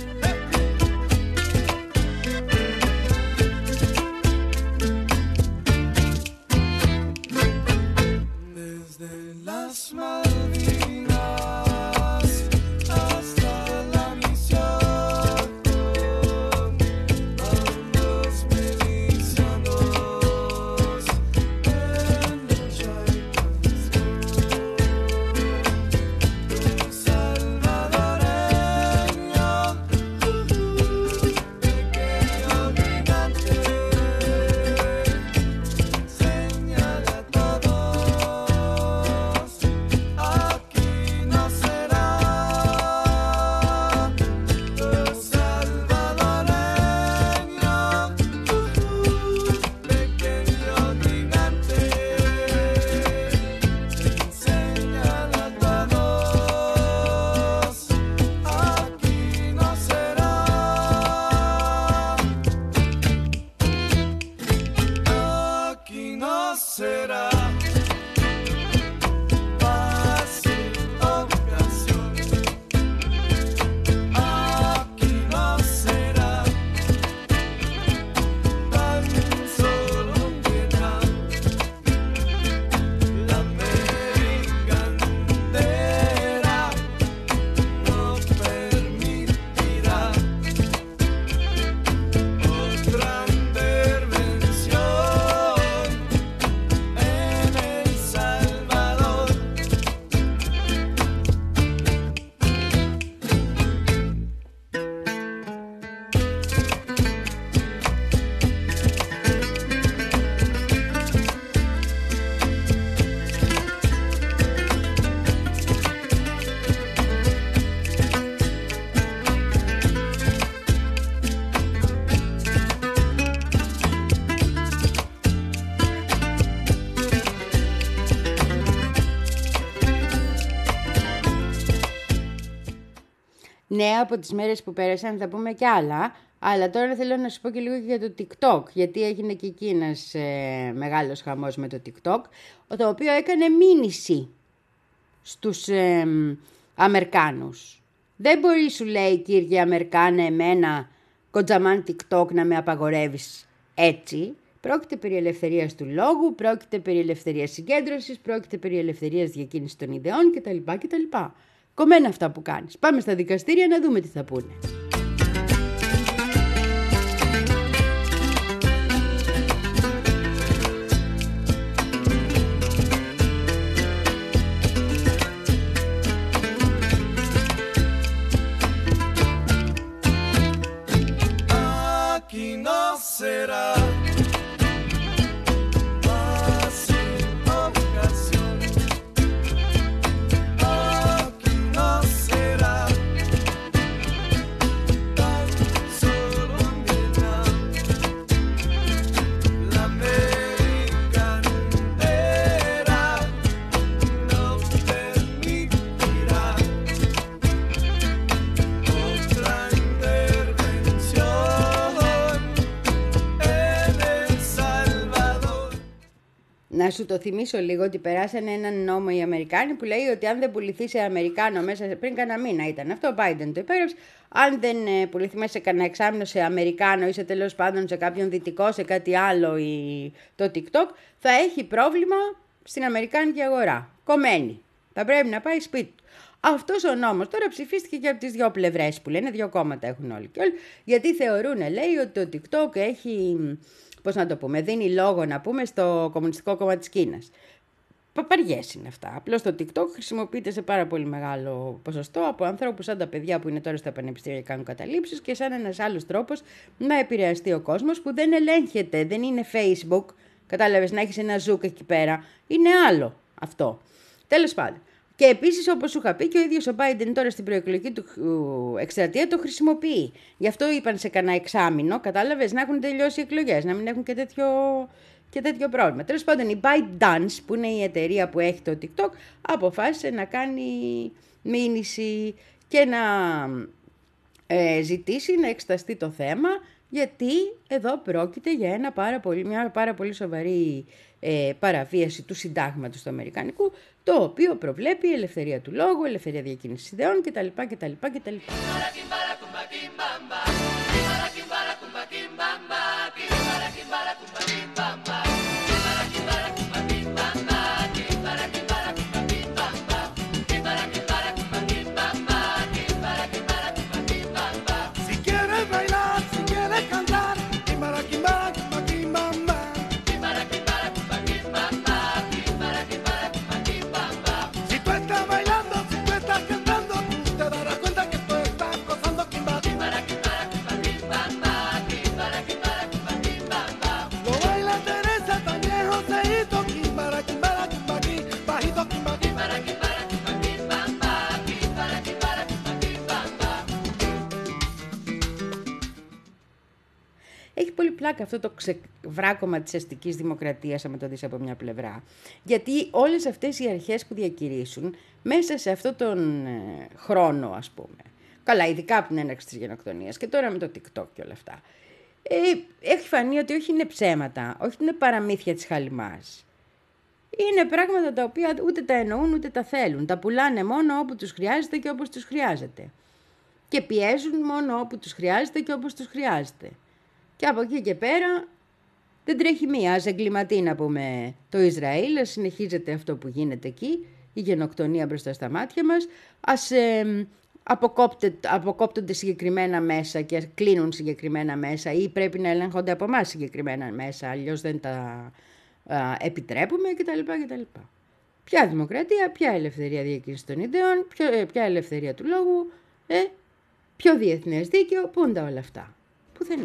Ναι, από τις μέρες που πέρασαν θα πούμε κι άλλα, αλλά τώρα θέλω να σου πω και λίγο για το TikTok, γιατί έγινε και εκεί ένας ε, μεγάλος χαμός με το TikTok, το οποίο έκανε μήνυση στους ε, Αμερικάνους. Δεν μπορεί, σου λέει, κύριε Αμερικάνε, εμένα, κοντζαμάν TikTok, να με απαγορεύεις έτσι. Πρόκειται περί ελευθερίας του λόγου, πρόκειται περί ελευθερίας συγκέντρωσης, πρόκειται περί ελευθερίας διακίνησης των ιδεών κτλ. κτλ. Κομμένα αυτά που κάνεις. Πάμε στα δικαστήρια να δούμε τι θα πούνε. Να σου το θυμίσω λίγο ότι περάσανε έναν νόμο οι Αμερικάνοι που λέει ότι αν δεν πουληθεί σε Αμερικάνο μέσα σε πριν κανένα μήνα ήταν αυτό, ο Biden το υπέγραψε. Αν δεν ε, πουληθεί μέσα σε κανένα εξάμηνο σε Αμερικάνο ή σε τέλος πάντων σε κάποιον δυτικό, σε κάτι άλλο ή το TikTok, θα έχει πρόβλημα στην Αμερικάνικη αγορά. Κομμένη. Θα πρέπει να πάει σπίτι του. Αυτός ο νόμος τώρα ψηφίστηκε και από τις δύο πλευρές που λένε, δύο κόμματα έχουν όλοι και όλοι, γιατί θεωρούν, λέει, ότι το TikTok έχει, πώς να το πούμε, δίνει λόγο να πούμε στο Κομμουνιστικό Κόμμα της Κίνας. Παπαριές είναι αυτά. Απλώς το TikTok χρησιμοποιείται σε πάρα πολύ μεγάλο ποσοστό από ανθρώπους σαν τα παιδιά που είναι τώρα στα πανεπιστήμια και κάνουν καταλήψεις και σαν ένας άλλος τρόπος να επηρεαστεί ο κόσμος που δεν ελέγχεται, δεν είναι Facebook. Κατάλαβες, να έχεις ένα ζουκ εκεί πέρα. Είναι άλλο αυτό. Τέλος πάντων. Και επίσης, όπως σου είχα πει, και ο ίδιος ο Biden τώρα στην προεκλογική του εκστρατεία το χρησιμοποιεί. Γι' αυτό είπαν σε κανένα εξάμηνο, κατάλαβες, να έχουν τελειώσει οι εκλογές, να μην έχουν και τέτοιο, και τέτοιο πρόβλημα. Τέλος πάντων, η ByteDance, που είναι η εταιρεία που έχει το TikTok, αποφάσισε να κάνει μήνυση και να ε, ζητήσει να εξεταστεί το θέμα, γιατί εδώ πρόκειται για ένα πάρα πολύ, μια πάρα πολύ σοβαρή ε, παραβίαση του συντάγματος του Αμερικανικού, το οποίο προβλέπει η ελευθερία του λόγου, ελευθερία διακίνησης ιδεών κτλ. κτλ, κτλ. Πλάκα αυτό το ξεβράκωμα της αστικής δημοκρατίας, άμα το δεις από μια πλευρά. Γιατί όλες αυτές οι αρχές που διακηρύσουν μέσα σε αυτόν τον ε, χρόνο, ας πούμε, καλά, ειδικά από την έναρξη της γενοκτονίας και τώρα με το TikTok και όλα αυτά, ε, έχει φανεί ότι όχι είναι ψέματα, όχι είναι παραμύθια της χαλιμάς. Είναι πράγματα τα οποία ούτε τα εννοούν ούτε τα θέλουν. Τα πουλάνε μόνο όπου τους χρειάζεται και όπως τους χρειάζεται. Και πιέζουν μόνο όπου τους χρειάζεται και όπως τους χρειάζεται. Και από εκεί και πέρα δεν τρέχει μία. Ας εγκληματεί να πούμε το Ισραήλ, ας συνεχίζεται αυτό που γίνεται εκεί, η γενοκτονία μπροστά στα μάτια μας, ας ε, αποκόπτονται συγκεκριμένα μέσα και κλείνουν συγκεκριμένα μέσα ή πρέπει να ελέγχονται από εμάς συγκεκριμένα μέσα, αλλιώς δεν τα α, επιτρέπουμε κτλ. κτλ. Ποια δημοκρατία, ποια ελευθερία διακίνησης των ιδεών, ποιο, ποια ελευθερία του λόγου, ε, ποιο διεθνές δίκαιο, πού είναι τα όλα αυτά. Πουθενά.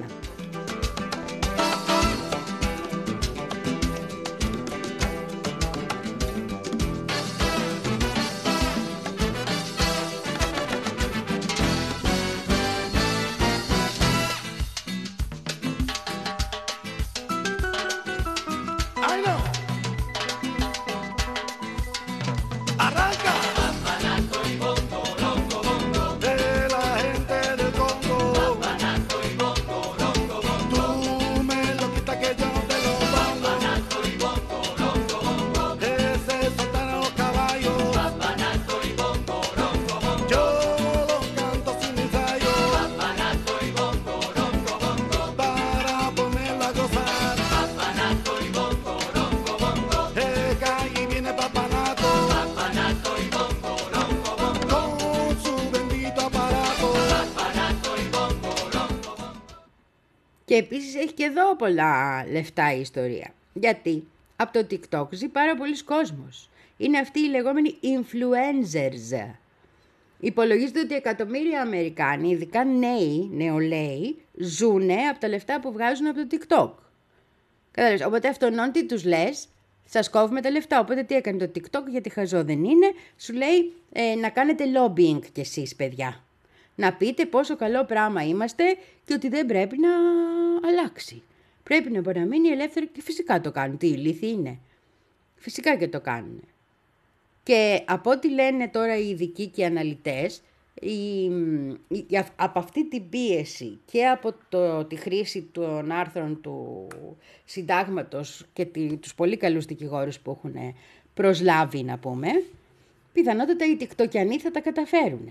Και επίσης έχει και εδώ πολλά λεφτά η ιστορία. Γιατί από το TikTok ζει πάρα πολλοί κόσμος. Είναι αυτοί οι λεγόμενοι influencers. Υπολογίζεται ότι εκατομμύρια Αμερικάνοι, ειδικά νέοι, νεολαίοι, ζουνε από τα λεφτά που βγάζουν από το TikTok. Κατάλαβες, οπότε αυτόν τι τους λες, σας κόβουμε τα λεφτά. Οπότε τι έκανε το TikTok, γιατί χαζό δεν είναι, σου λέει ε, να κάνετε lobbying κι εσείς, παιδιά. Να πείτε πόσο καλό πράγμα είμαστε και ότι δεν πρέπει να αλλάξει. Πρέπει να παραμείνει ελεύθερο και φυσικά το κάνουν. Τι ηλίθιοι είναι. Φυσικά και το κάνουν. Και από ό,τι λένε τώρα οι ειδικοί και οι αναλυτές, η, η, από αυτή την πίεση και από το, τη χρήση των άρθρων του συντάγματος και τη, τους πολύ καλούς δικηγόρους που έχουν προσλάβει, να πούμε, πιθανότατα οι τικτοκιανοί θα τα καταφέρουν.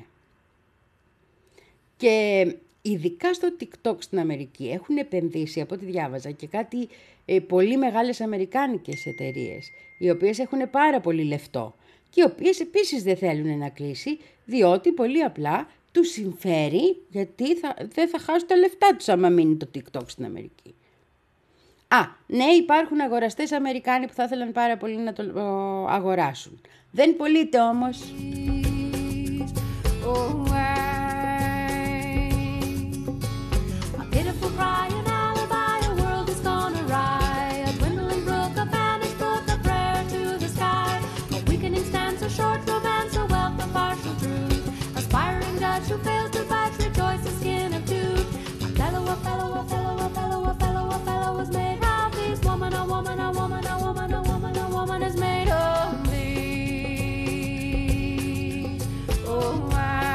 Και ειδικά στο TikTok στην Αμερική έχουν επενδύσει, από ό,τι διάβαζα, και κάτι ε, πολύ μεγάλες αμερικάνικες εταιρείες, οι οποίες έχουν πάρα πολύ λεφτό και οι οποίες επίσης δεν θέλουν να κλείσει, διότι πολύ απλά τους συμφέρει, γιατί θα, δεν θα χάσουν τα λεφτά τους άμα μείνει το TikTok στην Αμερική. Α, ναι, υπάρχουν αγοραστές Αμερικάνοι που θα ήθελαν πάρα πολύ να το ο, αγοράσουν. Δεν πωλείται όμως. Oh, a pitiful crying alibi, a world has gone awry. A dwindling brook, a vanished book, a prayer to the sky. A weakening stance, a short romance, a wealth of partial truth. Aspiring Dutch who fails to budge, rejoices skin of tooth. A fellow, a fellow, a fellow, a fellow, a fellow, a fellow was made of these. Woman, a woman, a woman, a woman, a woman, a woman is made of these. Oh,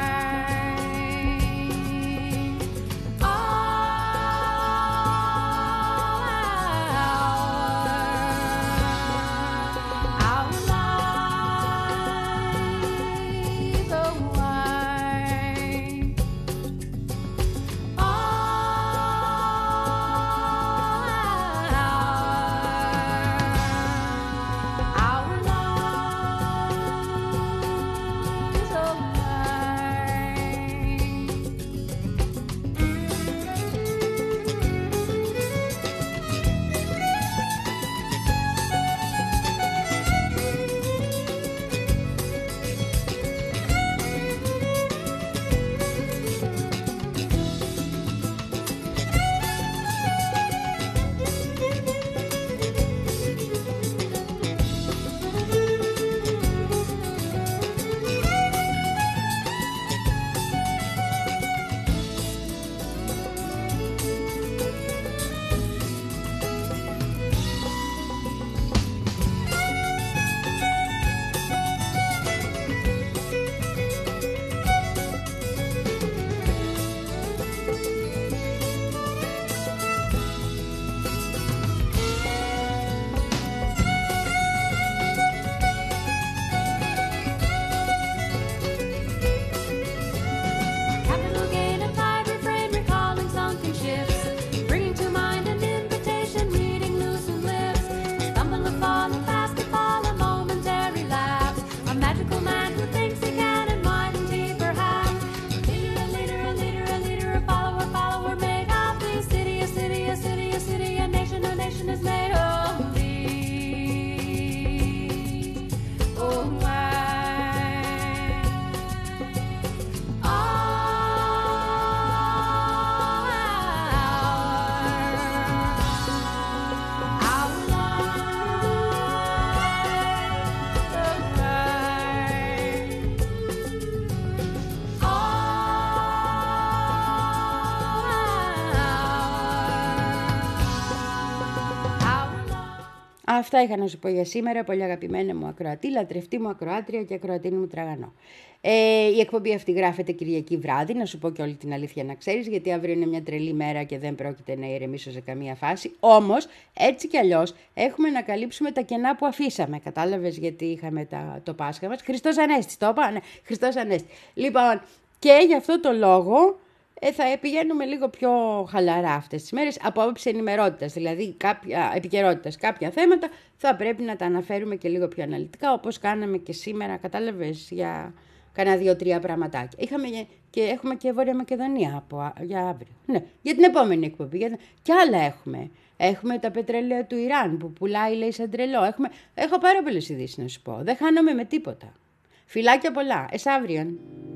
Αυτά είχα να σου πω για σήμερα, πολύ αγαπημένα μου ακροατή, λατρευτή μου ακροάτρια και ακροατίνη μου τραγανό. Ε, η εκπομπή αυτή γράφεται Κυριακή βράδυ, να σου πω και όλη την αλήθεια να ξέρεις, γιατί αύριο είναι μια τρελή μέρα και δεν πρόκειται να ηρεμήσω σε καμία φάση. Όμως, έτσι κι αλλιώς, έχουμε να καλύψουμε τα κενά που αφήσαμε. Κατάλαβες γιατί είχαμε τα, το Πάσχα μας. Χριστός Ανέστη, το είπα, ναι, Χριστός Ανέστη. Λοιπόν, και γι' αυτό το λόγο ε, θα πηγαίνουμε λίγο πιο χαλαρά αυτές τις μέρες, από άποψη ενημερότητας, δηλαδή κάποια, επικαιρότητας, κάποια θέματα θα πρέπει να τα αναφέρουμε και λίγο πιο αναλυτικά, όπως κάναμε και σήμερα, κατάλαβες, για κάνα δύο-τρία πραγματάκια. Είχαμε και έχουμε και Βόρεια Μακεδονία από, για αύριο. Ναι, για την επόμενη εκπομπή. Για... Και άλλα έχουμε. Έχουμε τα πετρέλαια του Ιράν που πουλάει, λέει, σαν τρελό. Έχουμε... Έχω πάρα πολλές ειδήσεις να σου πω. Δεν χάνομαι με τίποτα. Φιλάκια πολλά. Εσ' αύριον.